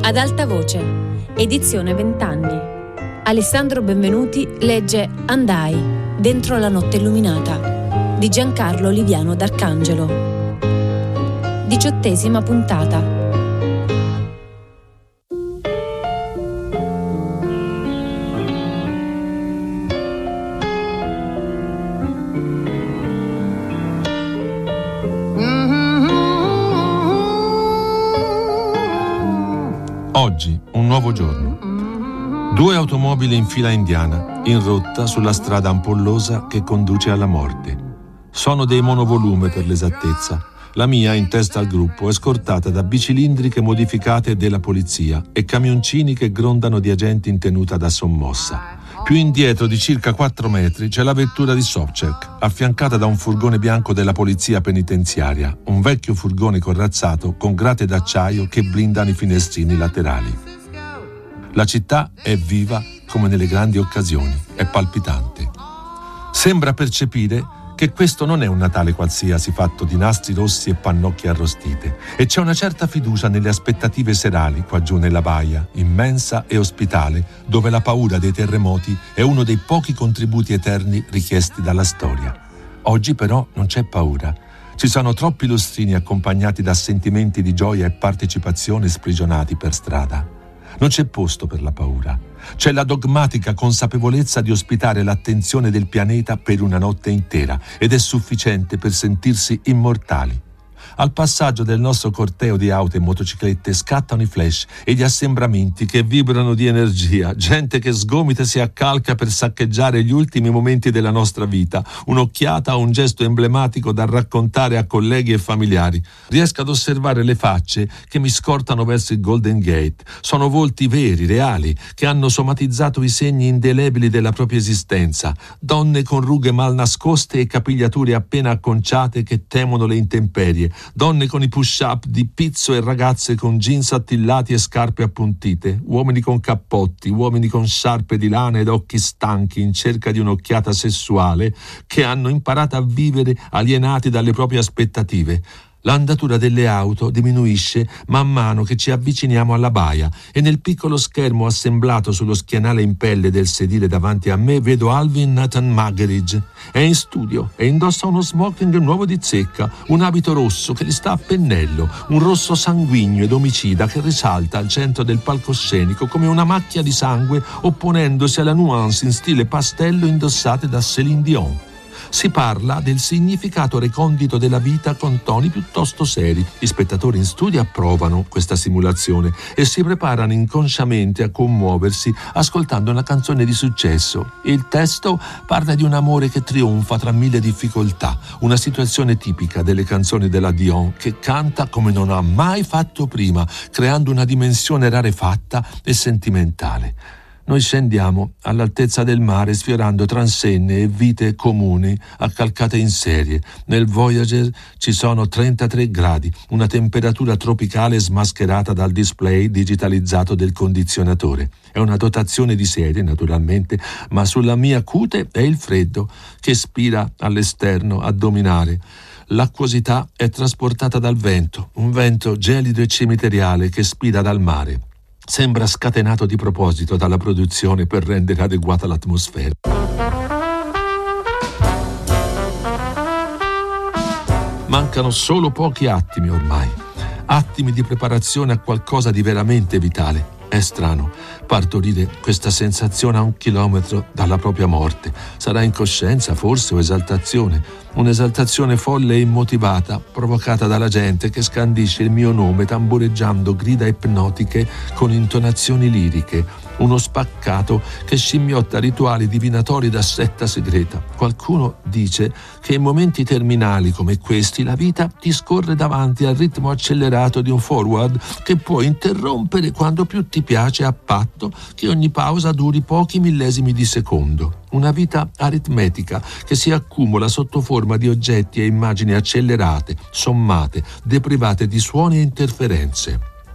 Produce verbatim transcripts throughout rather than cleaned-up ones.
Ad alta voce, edizione vent'anni. Alessandro Benvenuti legge Andai, dentro la notte illuminata, di Giancarlo Oliviano d'Arcangelo. Diciottesima puntata. Oggi, un nuovo giorno. Due automobili in fila indiana, in rotta sulla strada ampollosa che conduce alla morte. Sono dei monovolume per l'esattezza. La mia, in testa al gruppo, è scortata da bicilindriche modificate della polizia e camioncini che grondano di agenti in tenuta da sommossa. Più indietro di circa quattro metri c'è la vettura di Sobchak, affiancata da un furgone bianco della polizia penitenziaria, un vecchio furgone corazzato con grate d'acciaio che blindano i finestrini laterali. La città è viva come nelle grandi occasioni, è palpitante. Sembra percepire che questo non è un Natale qualsiasi fatto di nastri rossi e pannocchie arrostite, e c'è una certa fiducia nelle aspettative serali qua giù nella baia, immensa e ospitale, dove la paura dei terremoti è uno dei pochi contributi eterni richiesti dalla storia. Oggi però non c'è paura. Ci sono troppi lustrini accompagnati da sentimenti di gioia e partecipazione sprigionati per strada. Non c'è posto per la paura. C'è la dogmatica consapevolezza di ospitare l'attenzione del pianeta per una notte intera, ed è sufficiente per sentirsi immortali. Al passaggio del nostro corteo di auto e motociclette scattano i flash e gli assembramenti che vibrano di energia, gente che sgomita e si accalca per saccheggiare gli ultimi momenti della nostra vita, un'occhiata o un gesto emblematico da raccontare a colleghi e familiari. Riesco ad osservare le facce che mi scortano verso il Golden Gate. Sono volti veri, reali, che hanno somatizzato i segni indelebili della propria esistenza, donne con rughe mal nascoste e capigliature appena acconciate che temono le intemperie, donne con i push-up di pizzo e ragazze con jeans attillati e scarpe appuntite, uomini con cappotti, uomini con sciarpe di lana ed occhi stanchi in cerca di un'occhiata sessuale, che hanno imparato a vivere alienati dalle proprie aspettative. L'andatura delle auto diminuisce man mano che ci avviciniamo alla baia e nel piccolo schermo assemblato sullo schienale in pelle del sedile davanti a me vedo Alvin Nathan Muggeridge. È in studio e indossa uno smoking nuovo di zecca, un abito rosso che gli sta a pennello, un rosso sanguigno ed omicida che risalta al centro del palcoscenico come una macchia di sangue, opponendosi alla nuance in stile pastello indossate da Céline Dion. Si parla del significato recondito della vita con toni piuttosto seri. Gli spettatori in studio approvano questa simulazione e si preparano inconsciamente a commuoversi ascoltando una canzone di successo. Il testo parla di un amore che trionfa tra mille difficoltà, una situazione tipica delle canzoni della Dion, che canta come non ha mai fatto prima, creando una dimensione rarefatta e sentimentale. Noi scendiamo all'altezza del mare sfiorando transenne e vite comuni accalcate in serie. Nel Voyager ci sono trentatré gradi, una temperatura tropicale smascherata dal display digitalizzato del condizionatore. È una dotazione di serie, naturalmente, ma sulla mia cute è il freddo che spira all'esterno a dominare. L'acquosità è trasportata dal vento, un vento gelido e cimiteriale che spira dal mare. Sembra scatenato di proposito dalla produzione per rendere adeguata l'atmosfera. Mancano solo pochi attimi ormai, attimi di preparazione a qualcosa di veramente vitale. È strano partorire questa sensazione a un chilometro dalla propria morte. Sarà incoscienza, forse, o esaltazione? Un'esaltazione folle e immotivata, provocata dalla gente che scandisce il mio nome tambureggiando grida ipnotiche con intonazioni liriche. Uno spaccato che scimmiotta rituali divinatori da setta segreta. Qualcuno dice che in momenti terminali come questi la vita ti scorre davanti al ritmo accelerato di un forward che puoi interrompere quando più ti piace, a patto che ogni pausa duri pochi millesimi di secondo. Una vita aritmetica che si accumula sotto forma di oggetti e immagini accelerate, sommate, deprivate di suoni e interferenze.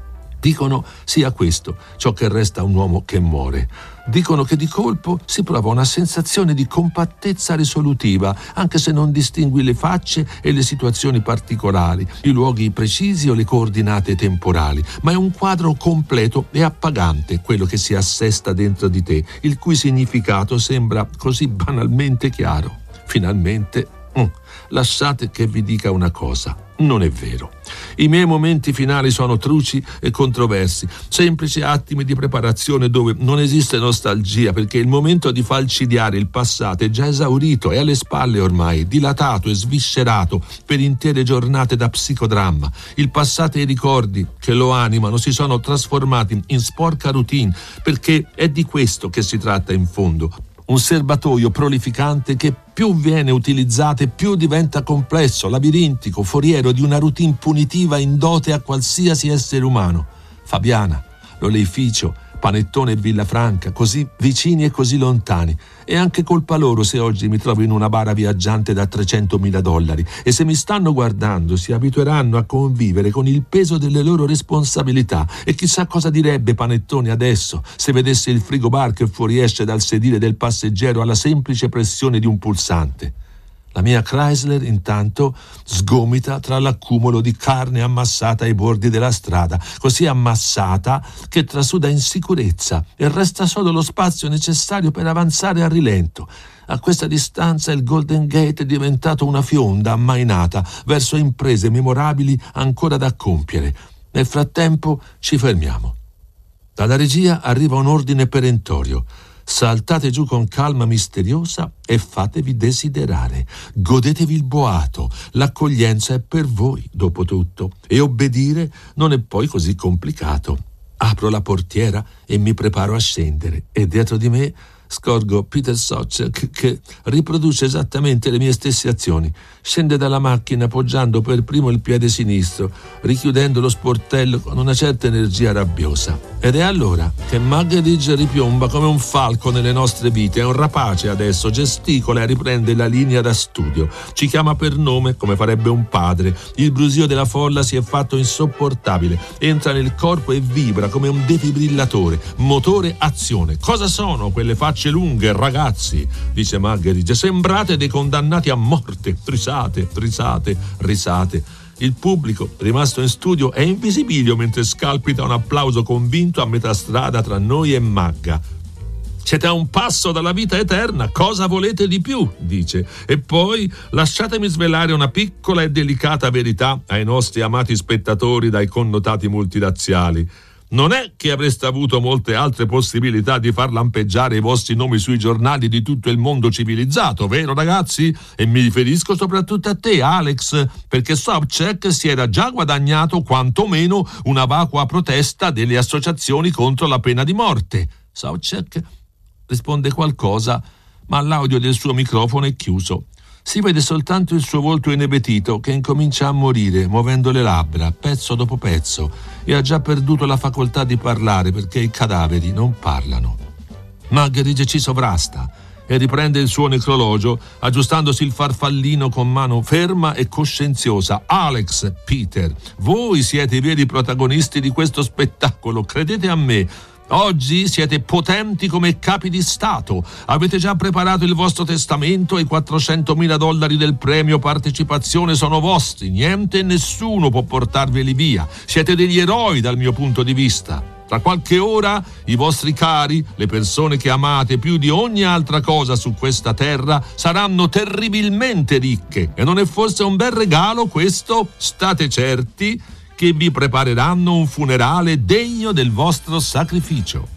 Dicono sia questo ciò che resta a un uomo che muore. Dicono che di colpo si prova una sensazione di compattezza risolutiva, anche se non distingui le facce e le situazioni particolari, i luoghi precisi o le coordinate temporali, ma è un quadro completo e appagante quello che si assesta dentro di te, il cui significato sembra così banalmente chiaro. Finalmente, mm, lasciate che vi dica una cosa. Non è vero. I miei momenti finali sono truci e controversi, semplici attimi di preparazione dove non esiste nostalgia, perché il momento di falcidiare il passato è già esaurito, è alle spalle ormai, dilatato e sviscerato per intere giornate da psicodramma. Il passato e i ricordi che lo animano si sono trasformati in sporca routine, perché è di questo che si tratta in fondo. Un serbatoio prolificante che più viene utilizzato e più diventa complesso, labirintico, foriero di una routine punitiva in dote a qualsiasi essere umano. Fabiana, l'oleificio, Panettone e Villafranca, così vicini e così lontani. E anche colpa loro se oggi mi trovo in una bara viaggiante da trecentomila dollari e se mi stanno guardando si abitueranno a convivere con il peso delle loro responsabilità. E chissà cosa direbbe Panettone adesso se vedesse il frigobar che fuoriesce dal sedile del passeggero alla semplice pressione di un pulsante. La mia Chrysler, intanto, sgomita tra l'accumulo di carne ammassata ai bordi della strada, così ammassata che trasuda insicurezza e resta solo lo spazio necessario per avanzare a rilento. A questa distanza il Golden Gate è diventato una fionda ammainata verso imprese memorabili ancora da compiere. Nel frattempo ci fermiamo. Dalla regia arriva un ordine perentorio. Saltate giù con calma misteriosa e fatevi desiderare. Godetevi il boato. L'accoglienza è per voi, dopo tutto. E obbedire non è poi così complicato. Apro la portiera e mi preparo a scendere. E dietro di me scorgo Peter Socek che riproduce esattamente le mie stesse azioni. Scende dalla macchina appoggiando per primo il piede sinistro, richiudendo lo sportello con una certa energia rabbiosa. Ed è allora che Muggeridge ripiomba come un falco nelle nostre vite. È un rapace adesso, gesticola e riprende la linea da studio. Ci chiama per nome come farebbe un padre. Il brusio della folla si è fatto insopportabile. Entra nel corpo e vibra come un defibrillatore. Motore, azione. Cosa sono quelle facce lunghe, ragazzi? Dice Muggeridge. Sembrate dei condannati a morte. Risate, risate, risate. Il pubblico, rimasto in studio, è in visibilio mentre scalpita un applauso convinto a metà strada tra noi e Magga. Siete a un passo dalla vita eterna, cosa volete di più? Dice. E poi lasciatemi svelare una piccola e delicata verità ai nostri amati spettatori dai connotati multilaziali. Non è che avreste avuto molte altre possibilità di far lampeggiare i vostri nomi sui giornali di tutto il mondo civilizzato, vero ragazzi? E mi riferisco soprattutto a te, Alex, perché Sobchak si era già guadagnato quantomeno una vacua protesta delle associazioni contro la pena di morte. Sobchak risponde qualcosa, ma l'audio del suo microfono è chiuso. Si vede soltanto il suo volto inebetito che incomincia a morire, muovendo le labbra, pezzo dopo pezzo, e ha già perduto la facoltà di parlare perché i cadaveri non parlano. Muggeridge ci sovrasta e riprende il suo necrologio, aggiustandosi il farfallino con mano ferma e coscienziosa. Alex, Peter, voi siete i veri protagonisti di questo spettacolo, credete a me. Oggi siete potenti come capi di Stato. Avete già preparato il vostro testamento e i quattrocentomila dollari del premio partecipazione sono vostri. Niente e nessuno può portarveli via. Siete degli eroi dal mio punto di vista. Tra qualche ora i vostri cari, le persone che amate più di ogni altra cosa su questa terra, saranno terribilmente ricche. E non è forse un bel regalo questo? State certi che vi prepareranno un funerale degno del vostro sacrificio.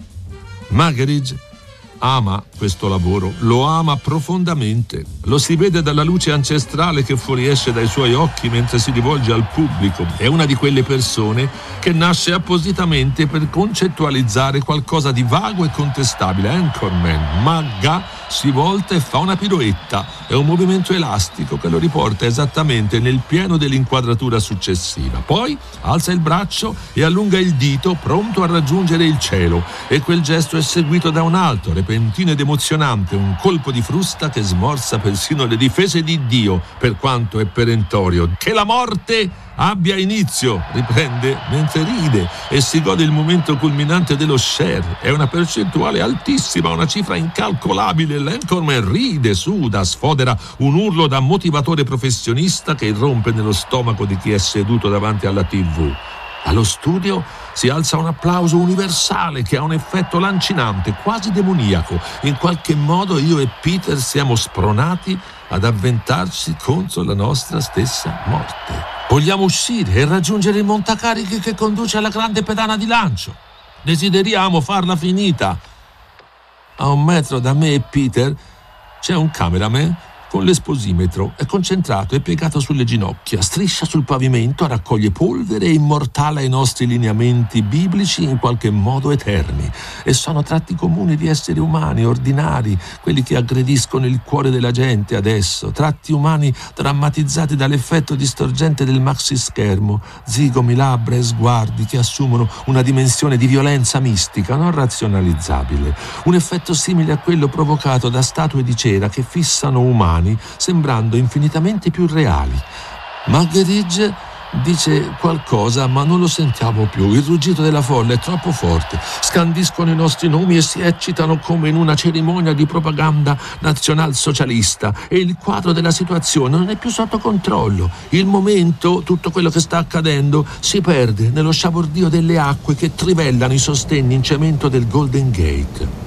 Muggeridge ama questo lavoro, lo ama profondamente. Lo si vede dalla luce ancestrale che fuoriesce dai suoi occhi mentre si rivolge al pubblico. È una di quelle persone che nasce appositamente per concettualizzare qualcosa di vago e contestabile. Anchorman, Magga, si volta e fa una piroetta. È un movimento elastico che lo riporta esattamente nel pieno dell'inquadratura successiva. Poi alza il braccio e allunga il dito, pronto a raggiungere il cielo. E quel gesto è seguito da un altro, repentino ed emozionante, un colpo di frusta che smorza persino le difese di Dio, per quanto è perentorio. Che la morte abbia inizio, riprende mentre ride e si gode il momento culminante dello share. È una percentuale altissima, una cifra incalcolabile. L'anchorman ride, suda, sfodera un urlo da motivatore professionista che irrompe nello stomaco di chi è seduto davanti alla tivù. Allo studio si alza un applauso universale che ha un effetto lancinante, quasi demoniaco. In qualche modo io e Peter siamo spronati ad avventarci contro la nostra stessa morte. Vogliamo uscire e raggiungere il montacarichi che conduce alla grande pedana di lancio. Desideriamo farla finita. A un metro da me e Peter c'è un cameraman con l'esposimetro, è concentrato e piegato sulle ginocchia, striscia sul pavimento, raccoglie polvere e immortala i nostri lineamenti biblici in qualche modo eterni. E sono tratti comuni di esseri umani, ordinari, quelli che aggrediscono il cuore della gente adesso, tratti umani drammatizzati dall'effetto distorgente del maxischermo, zigomi, labbra e sguardi che assumono una dimensione di violenza mistica, non razionalizzabile. Un effetto simile a quello provocato da statue di cera che fissano umani sembrando infinitamente più reali. Marguerite dice qualcosa ma non lo sentiamo più. Il ruggito della folla è troppo forte. Scandiscono i nostri nomi e si eccitano come in una cerimonia di propaganda nazionalsocialista e il quadro della situazione non è più sotto controllo. Il momento, tutto quello che sta accadendo, si perde nello sciabordio delle acque che trivellano i sostegni in cemento del Golden Gate.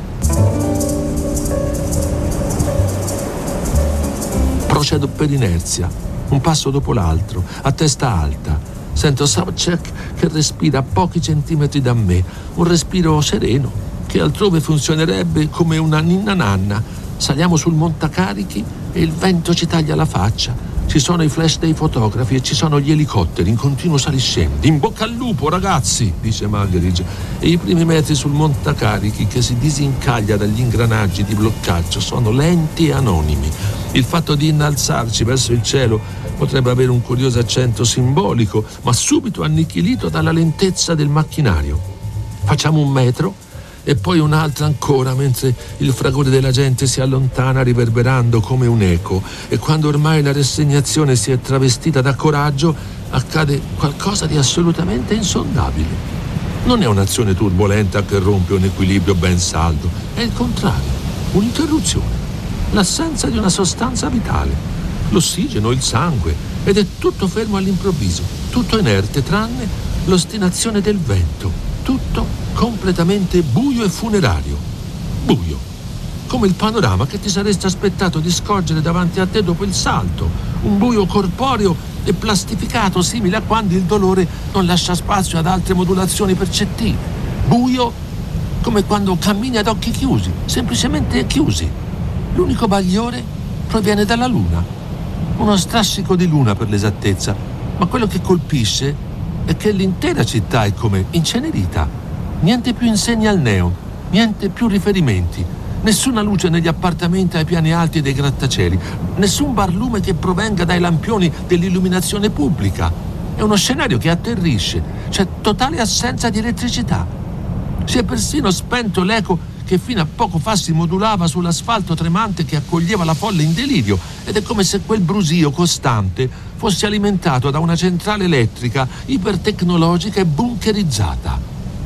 Procedo per inerzia, un passo dopo l'altro, a testa alta. Sento Sobchak che respira a pochi centimetri da me, un respiro sereno, che altrove funzionerebbe come una ninna nanna. Saliamo sul montacarichi e il vento ci taglia la faccia. Ci sono i flash dei fotografi e ci sono gli elicotteri in continuo saliscendi. In bocca al lupo, ragazzi, dice Marguerite. E i primi metri sul montacarichi che si disincaglia dagli ingranaggi di bloccaggio sono lenti e anonimi. Il fatto di innalzarci verso il cielo potrebbe avere un curioso accento simbolico, ma subito annichilito dalla lentezza del macchinario. Facciamo un metro e poi un'altra ancora, mentre il fragore della gente si allontana riverberando come un eco, e quando ormai la rassegnazione si è travestita da coraggio accade qualcosa di assolutamente insondabile. Non è un'azione turbolenta che rompe un equilibrio ben saldo, è il contrario, un'interruzione, l'assenza di una sostanza vitale, l'ossigeno, il sangue, ed è tutto fermo all'improvviso, tutto inerte tranne l'ostinazione del vento, tutto completamente buio e funerario. Buio, come il panorama che ti saresti aspettato di scorgere davanti a te dopo il salto, un buio corporeo e plastificato simile a quando il dolore non lascia spazio ad altre modulazioni percettive. Buio come quando cammini ad occhi chiusi, semplicemente chiusi. L'unico bagliore proviene dalla luna, uno strascico di luna per l'esattezza, ma quello che colpisce è che l'intera città è come incenerita. Niente più insegne al neon, niente più riferimenti, nessuna luce negli appartamenti ai piani alti dei grattacieli, nessun barlume che provenga dai lampioni dell'illuminazione pubblica. È uno scenario che atterrisce, c'è totale assenza di elettricità. Si è persino spento l'eco che fino a poco fa si modulava sull'asfalto tremante che accoglieva la folla in delirio, ed è come se quel brusio costante fosse alimentato da una centrale elettrica ipertecnologica e bunkerizzata.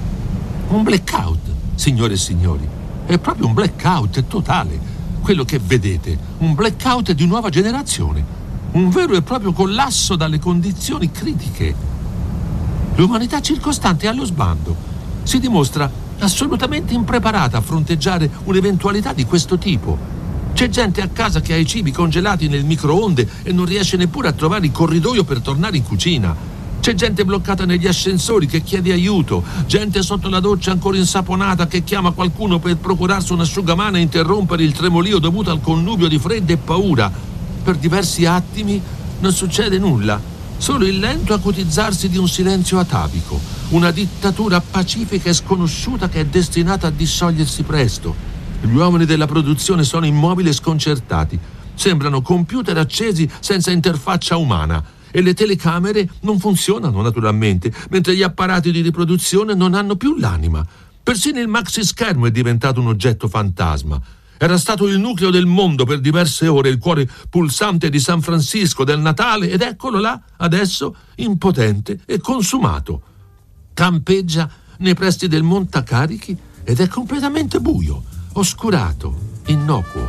Un blackout, signore e signori, è proprio un blackout totale. Quello che vedete, un blackout di nuova generazione, un vero e proprio collasso dalle condizioni critiche. L'umanità circostante è allo sbando, si dimostra assolutamente impreparata a fronteggiare un'eventualità di questo tipo. C'è gente a casa che ha i cibi congelati nel microonde e non riesce neppure a trovare il corridoio per tornare in cucina. C'è gente bloccata negli ascensori che chiede aiuto, gente sotto la doccia ancora insaponata che chiama qualcuno per procurarsi un asciugamano e interrompere il tremolio dovuto al connubio di freddo e paura. Per diversi attimi non succede nulla, solo il lento acutizzarsi di un silenzio atavico, una dittatura pacifica e sconosciuta che è destinata a dissolversi presto. Gli uomini della produzione sono immobili e sconcertati, sembrano computer accesi senza interfaccia umana. E le telecamere non funzionano naturalmente, mentre gli apparati di riproduzione non hanno più l'anima. Persino il maxischermo è diventato un oggetto fantasma. Era stato il nucleo del mondo per diverse ore, il cuore pulsante di San Francisco, del Natale, ed eccolo là, adesso, impotente e consumato. Campeggia nei pressi del montacarichi ed è completamente buio, oscurato, innocuo.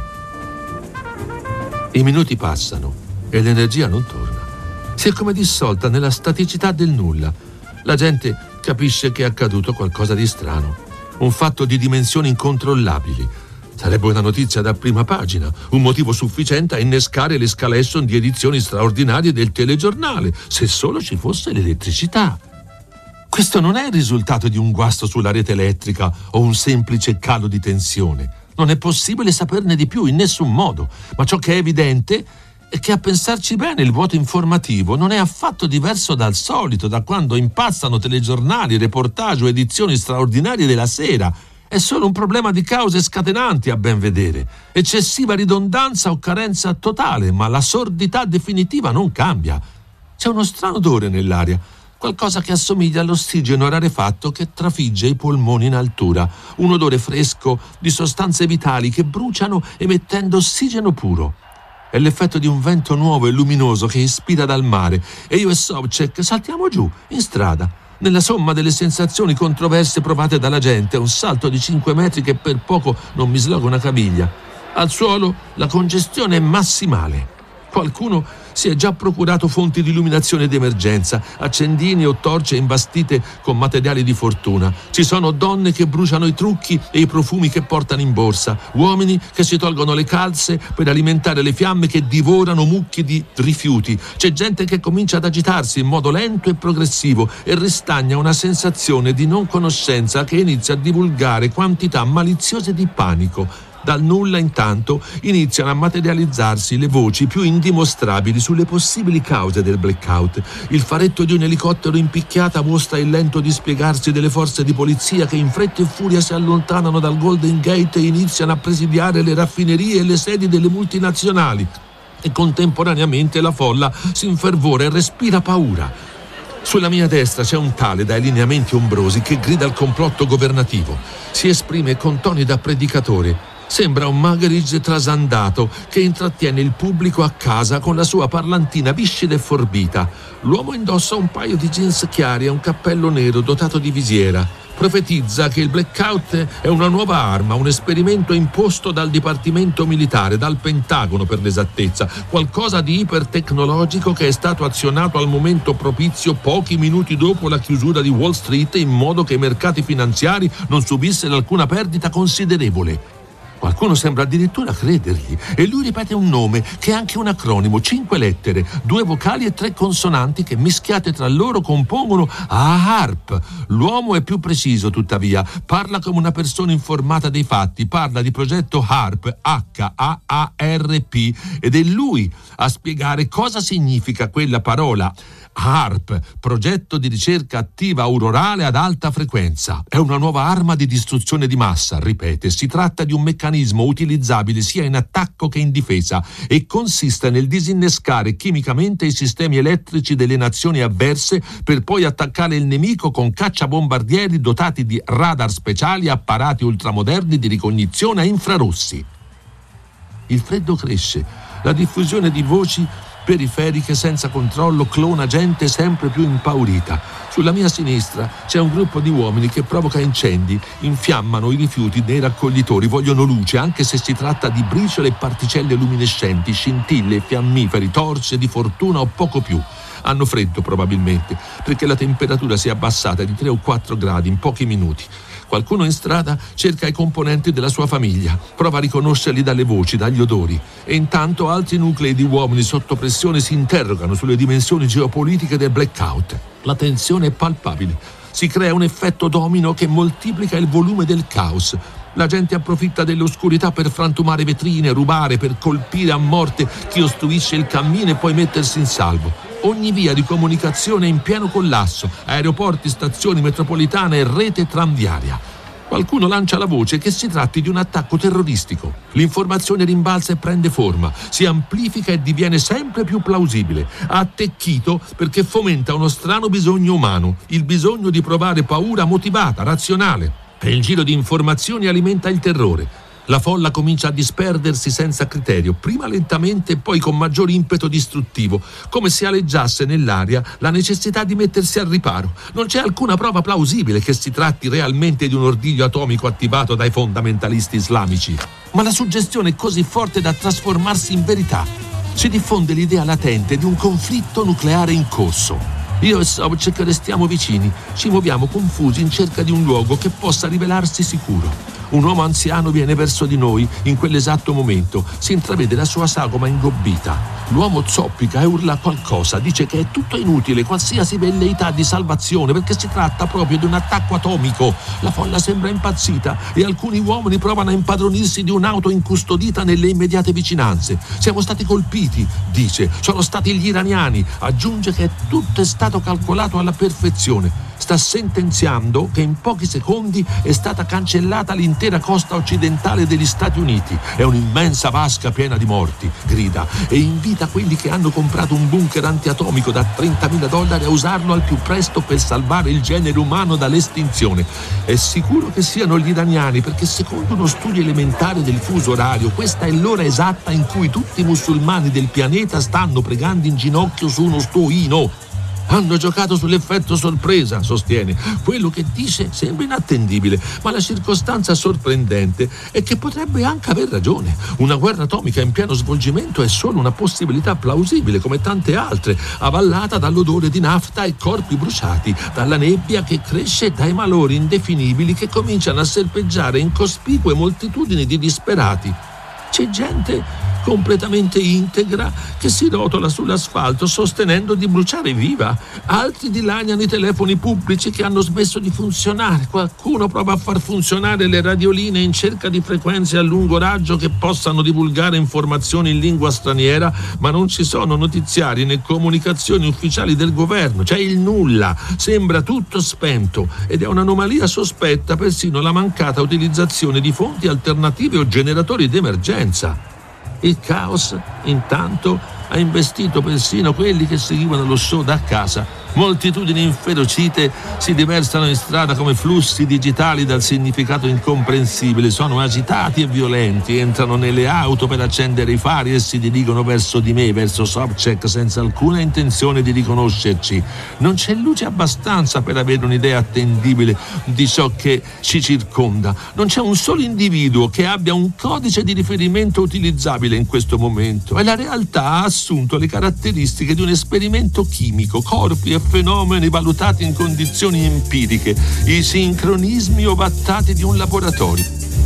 I minuti passano e l'energia non torna. Si è come dissolta nella staticità del nulla. La gente capisce che è accaduto qualcosa di strano, un fatto di dimensioni incontrollabili. Sarebbe una notizia da prima pagina, un motivo sufficiente a innescare l'escalation di edizioni straordinarie del telegiornale, se solo ci fosse l'elettricità. Questo non è il risultato di un guasto sulla rete elettrica o un semplice calo di tensione. Non è possibile saperne di più in nessun modo, ma ciò che è evidente è che, a pensarci bene, il vuoto informativo non è affatto diverso dal solito, da quando impazzano telegiornali, reportage o edizioni straordinarie della sera. È solo un problema di cause scatenanti, a ben vedere. Eccessiva ridondanza o carenza totale, ma la sordità definitiva non cambia. C'è uno strano odore nell'aria, qualcosa che assomiglia all'ossigeno rarefatto che trafigge i polmoni in altura, un odore fresco di sostanze vitali che bruciano emettendo ossigeno puro. È l'effetto di un vento nuovo e luminoso che ispira dal mare, e io e Sobchak saltiamo giù, in strada. Nella somma delle sensazioni controverse provate dalla gente, un salto di cinque metri che per poco non mi sloga una caviglia. Al suolo la congestione è massimale. Qualcuno si è già procurato fonti di illuminazione d'emergenza, accendini o torce imbastite con materiali di fortuna. Ci sono donne che bruciano i trucchi e i profumi che portano in borsa, uomini che si tolgono le calze per alimentare le fiamme che divorano mucchi di rifiuti. C'è gente che comincia ad agitarsi in modo lento e progressivo e ristagna una sensazione di non conoscenza che inizia a divulgare quantità maliziose di panico. Dal nulla, intanto, iniziano a materializzarsi le voci più indimostrabili sulle possibili cause del blackout. Il faretto di un elicottero in picchiata mostra il lento dispiegarsi delle forze di polizia che in fretta e furia si allontanano dal Golden Gate e iniziano a presidiare le raffinerie e le sedi delle multinazionali. E contemporaneamente la folla si infervora e respira paura. Sulla mia destra c'è un tale dai lineamenti ombrosi che grida al complotto governativo. Si esprime con toni da predicatore. Sembra un Magaric trasandato che intrattiene il pubblico a casa con la sua parlantina viscida e forbita. L'uomo indossa un paio di jeans chiari e un cappello nero dotato di visiera. Profetizza che il blackout è una nuova arma, un esperimento imposto dal Dipartimento Militare, dal Pentagono per l'esattezza, qualcosa di ipertecnologico che è stato azionato al momento propizio pochi minuti dopo la chiusura di Wall Street, in modo che i mercati finanziari non subissero alcuna perdita considerevole. Qualcuno sembra addirittura credergli e lui ripete un nome che è anche un acronimo, cinque lettere, due vocali e tre consonanti che mischiate tra loro compongono HAARP. L'uomo è più preciso, tuttavia, parla come una persona informata dei fatti, parla di progetto HAARP, H A A R P, ed è lui a spiegare cosa significa quella parola. HAARP, progetto di ricerca attiva aurorale ad alta frequenza. È una nuova arma di distruzione di massa, ripete. Si tratta di un meccanismo utilizzabile sia in attacco che in difesa e consiste nel disinnescare chimicamente i sistemi elettrici delle nazioni avverse per poi attaccare il nemico con cacciabombardieri dotati di radar speciali e apparati ultramoderni di ricognizione a infrarossi. Il freddo cresce, la diffusione di voci periferiche senza controllo clona gente sempre più impaurita. Sulla mia sinistra c'è un gruppo di uomini che provoca incendi, infiammano i rifiuti nei raccoglitori, vogliono luce anche se si tratta di briciole e particelle luminescenti, scintille, fiammiferi, torce di fortuna o poco più. Hanno freddo probabilmente perché la temperatura si è abbassata di tre o quattro gradi in pochi minuti. Qualcuno in strada cerca i componenti della sua famiglia, prova a riconoscerli dalle voci, dagli odori, e intanto altri nuclei di uomini sotto pressione si interrogano sulle dimensioni geopolitiche del blackout. La tensione è palpabile. Si crea un effetto domino che moltiplica il volume del caos. La gente approfitta dell'oscurità per frantumare vetrine, rubare, per colpire a morte chi ostruisce il cammino e poi mettersi in salvo. Ogni via di comunicazione è in pieno collasso, aeroporti, stazioni metropolitane e rete tranviaria. Qualcuno lancia la voce che si tratti di un attacco terroristico. L'informazione rimbalza e prende forma, si amplifica e diviene sempre più plausibile. Ha attecchito perché fomenta uno strano bisogno umano, il bisogno di provare paura motivata, razionale. e il giro di informazioni alimenta il terrore. La folla comincia a disperdersi senza criterio, prima lentamente e poi con maggior impeto distruttivo, come se aleggiasse nell'aria la necessità di mettersi al riparo. Non c'è alcuna prova plausibile che si tratti realmente di un ordiglio atomico attivato dai fondamentalisti islamici, ma la suggestione è così forte da trasformarsi in verità. Si diffonde l'idea latente di un conflitto nucleare in corso. Io e Sobchak restiamo vicini, ci muoviamo confusi in cerca di un luogo che possa rivelarsi sicuro. Un uomo anziano viene verso di noi in quell'esatto momento. Si intravede la sua sagoma ingobbita. L'uomo zoppica e urla qualcosa. Dice che è tutto inutile, qualsiasi velleità di salvazione, perché si tratta proprio di un attacco atomico. La folla sembra impazzita e alcuni uomini provano a impadronirsi di un'auto incustodita nelle immediate vicinanze. Siamo stati colpiti, dice. Sono stati gli iraniani. Aggiunge che tutto è stato calcolato alla perfezione. Sta sentenziando che in pochi secondi è stata cancellata l'intera costa occidentale degli Stati Uniti. È un'immensa vasca piena di morti, grida, e invita quelli che hanno comprato un bunker antiatomico da trentamila dollari a usarlo al più presto per salvare il genere umano dall'estinzione. È sicuro che siano gli iraniani, perché secondo uno studio elementare del fuso orario, questa è l'ora esatta in cui tutti i musulmani del pianeta stanno pregando in ginocchio su uno stoino. Hanno giocato sull'effetto sorpresa, sostiene. Quello che dice sembra inattendibile, ma la circostanza sorprendente è che potrebbe anche aver ragione. Una guerra atomica in pieno svolgimento è solo una possibilità plausibile, come tante altre, avallata dall'odore di nafta e corpi bruciati, dalla nebbia che cresce e dai malori indefinibili che cominciano a serpeggiare in cospicue moltitudini di disperati. C'è gente completamente integra che si rotola sull'asfalto sostenendo di bruciare viva. Altri dilaniano i telefoni pubblici che hanno smesso di funzionare. Qualcuno prova a far funzionare le radioline in cerca di frequenze a lungo raggio che possano divulgare informazioni in lingua straniera, ma non ci sono notiziari né comunicazioni ufficiali del governo. C'è il nulla, sembra tutto spento, ed è un'anomalia sospetta persino la mancata utilizzazione di fonti alternative o generatori d'emergenza. Il caos, intanto, ha investito persino quelli che seguivano lo show da casa. Moltitudini inferocite si riversano in strada come flussi digitali dal significato incomprensibile. Sono agitati e violenti, entrano nelle auto per accendere i fari e si dirigono verso di me, verso Sobchak, senza alcuna intenzione di riconoscerci. Non c'è luce abbastanza per avere un'idea attendibile di ciò che ci circonda. Non c'è un solo individuo che abbia un codice di riferimento utilizzabile in questo momento, e la realtà ha assunto le caratteristiche di un esperimento chimico, corpi e fenomeni valutati in condizioni empiriche, i sincronismi ovattati di un laboratorio.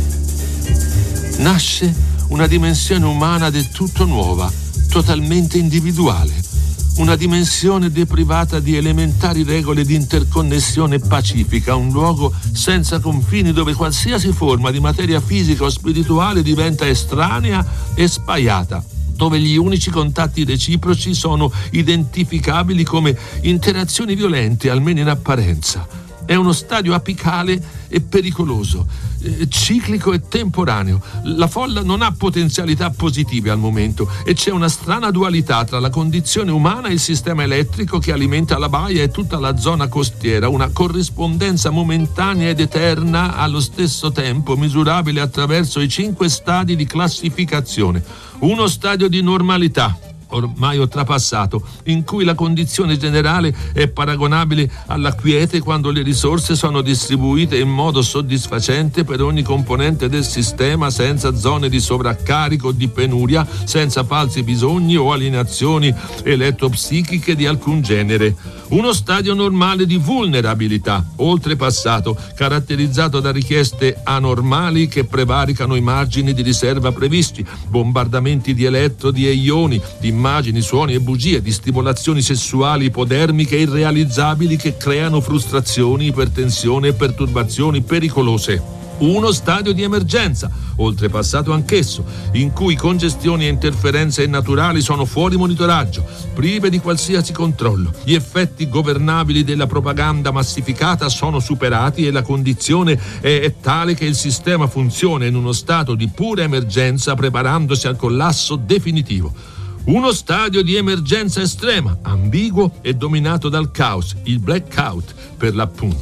Nasce una dimensione umana del tutto nuova, totalmente individuale, una dimensione deprivata di elementari regole di interconnessione pacifica, un luogo senza confini dove qualsiasi forma di materia fisica o spirituale diventa estranea e spaiata, dove gli unici contatti reciproci sono identificabili come interazioni violente, almeno in apparenza. È uno stadio apicale e pericoloso, eh, ciclico e temporaneo. La folla non ha potenzialità positive al momento e c'è una strana dualità tra la condizione umana e il sistema elettrico che alimenta la baia e tutta la zona costiera, una corrispondenza momentanea ed eterna allo stesso tempo, misurabile attraverso i cinque stadi di classificazione. Uno stadio di normalità, ormai oltrepassato, in cui la condizione generale è paragonabile alla quiete quando le risorse sono distribuite in modo soddisfacente per ogni componente del sistema, senza zone di sovraccarico o di penuria, senza falsi bisogni o alienazioni elettropsichiche di alcun genere. Uno stadio normale di vulnerabilità, oltrepassato, caratterizzato da richieste anormali che prevaricano i margini di riserva previsti, bombardamenti di elettro, di eioni, di immagini, suoni e bugie, di stimolazioni sessuali ipodermiche irrealizzabili che creano frustrazioni, ipertensione e perturbazioni pericolose. Uno stadio di emergenza, oltrepassato anch'esso, in cui congestioni e interferenze naturali sono fuori monitoraggio, prive di qualsiasi controllo. Gli effetti governabili della propaganda massificata sono superati e la condizione è, è tale che il sistema funziona in uno stato di pura emergenza, preparandosi al collasso definitivo. Uno stadio di emergenza estrema, ambiguo e dominato dal caos, il blackout per l'appunto.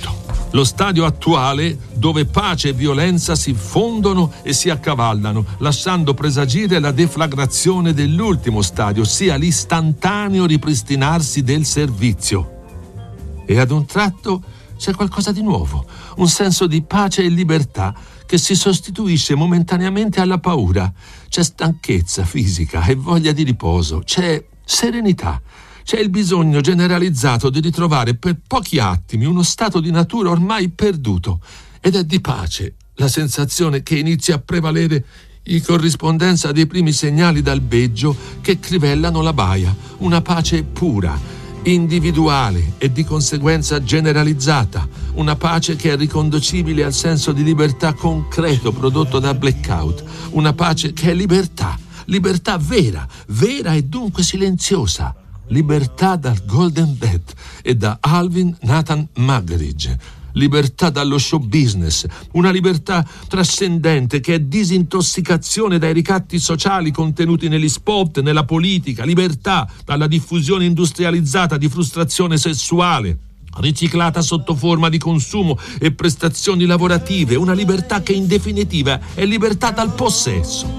Lo stadio attuale dove pace e violenza si fondono e si accavallano, lasciando presagire la deflagrazione dell'ultimo stadio, ossia l'istantaneo ripristinarsi del servizio. E ad un tratto c'è qualcosa di nuovo, un senso di pace e libertà che si sostituisce momentaneamente alla paura. C'è stanchezza fisica e voglia di riposo, c'è serenità. C'è il bisogno generalizzato di ritrovare per pochi attimi uno stato di natura ormai perduto, ed è di pace la sensazione che inizia a prevalere in corrispondenza dei primi segnali d'albeggio che crivellano la baia, una pace pura, individuale e di conseguenza generalizzata, una pace che è riconducibile al senso di libertà concreto prodotto dal blackout, una pace che è libertà, libertà vera, vera e dunque silenziosa. Libertà dal Golden Death e da Alvin Nathan Muggeridge. Libertà dallo show business, una libertà trascendente che è disintossicazione dai ricatti sociali contenuti negli spot, nella politica, libertà dalla diffusione industrializzata di frustrazione sessuale, riciclata sotto forma di consumo e prestazioni lavorative, una libertà che in definitiva è libertà dal possesso.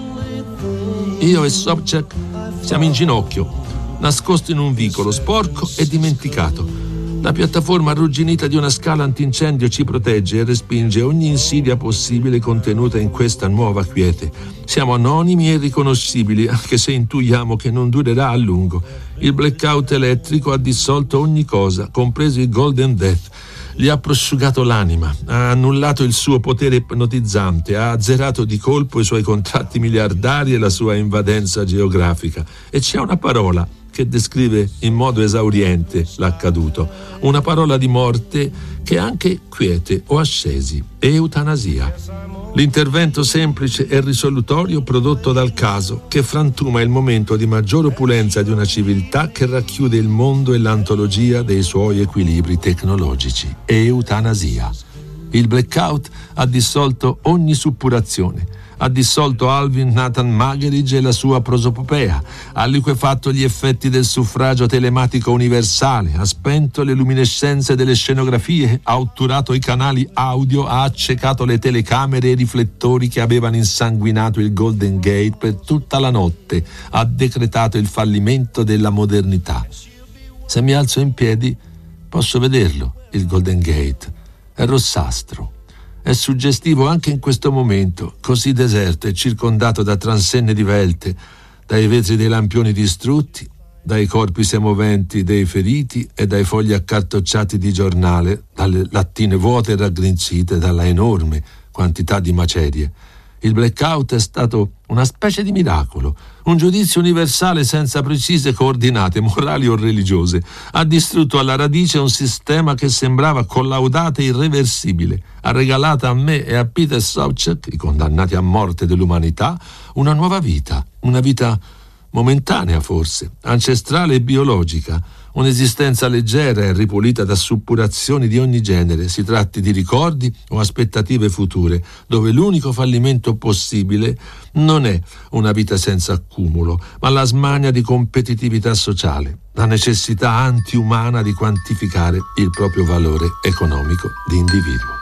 Io e Sobchak siamo in ginocchio, nascosto in un vicolo sporco e dimenticato. La piattaforma arrugginita di una scala antincendio ci protegge e respinge ogni insidia possibile contenuta in questa nuova quiete. Siamo anonimi e irriconoscibili, anche se intuiamo che non durerà a lungo. Il blackout elettrico ha dissolto ogni cosa, compreso il Golden Death. Gli ha prosciugato l'anima, ha annullato il suo potere ipnotizzante, ha azzerato di colpo i suoi contratti miliardari e la sua invadenza geografica. E c'è una parola che descrive in modo esauriente l'accaduto, una parola di morte che è anche quiete o ascesi, eutanasia. L'intervento semplice e risolutorio prodotto dal caso che frantuma il momento di maggior opulenza di una civiltà che racchiude il mondo e l'antologia dei suoi equilibri tecnologici. Eutanasia. Il blackout ha dissolto ogni suppurazione, ha dissolto Alvin Nathan Muggeridge e la sua prosopopea, ha liquefatto gli effetti del suffragio telematico universale, ha spento le luminescenze delle scenografie, ha otturato i canali audio, ha accecato le telecamere e i riflettori che avevano insanguinato il Golden Gate per tutta la notte, ha decretato il fallimento della modernità. Se mi alzo in piedi posso vederlo, il Golden Gate. È rossastro. È suggestivo anche in questo momento, così deserto e circondato da transenne divelte, dai vetri dei lampioni distrutti, dai corpi semoventi dei feriti e dai fogli accartocciati di giornale, dalle lattine vuote e raggrinzite dalla enorme quantità di macerie. Il blackout è stato una specie di miracolo, un giudizio universale senza precise coordinate morali o religiose. Ha distrutto alla radice un sistema che sembrava collaudato e irreversibile. Ha regalato a me e a Peter Sobchak, i condannati a morte dell'umanità, una nuova vita, una vita momentanea forse, ancestrale e biologica, un'esistenza leggera e ripulita da suppurazioni di ogni genere, si tratti di ricordi o aspettative future, dove l'unico fallimento possibile non è una vita senza accumulo, ma la smania di competitività sociale, la necessità antiumana di quantificare il proprio valore economico di individuo.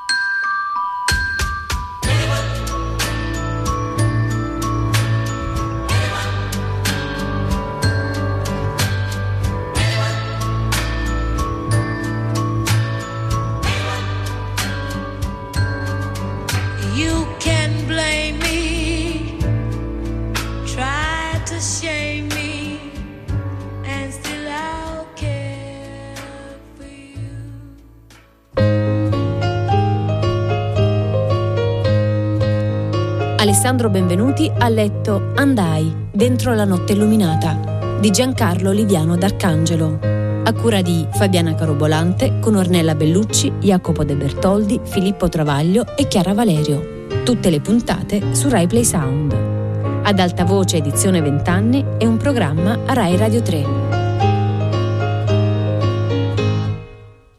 Alessandro Benvenuti ha letto Andai, dentro la notte illuminata, di Giancarlo Liviano d'Arcangelo, a cura di Fabiana Carobolante, con Ornella Bellucci, Jacopo De Bertoldi, Filippo Travaglio e Chiara Valerio. Tutte le puntate su Rai Play Sound. Ad alta voce edizione vent'anni è un programma a Rai Radio tre.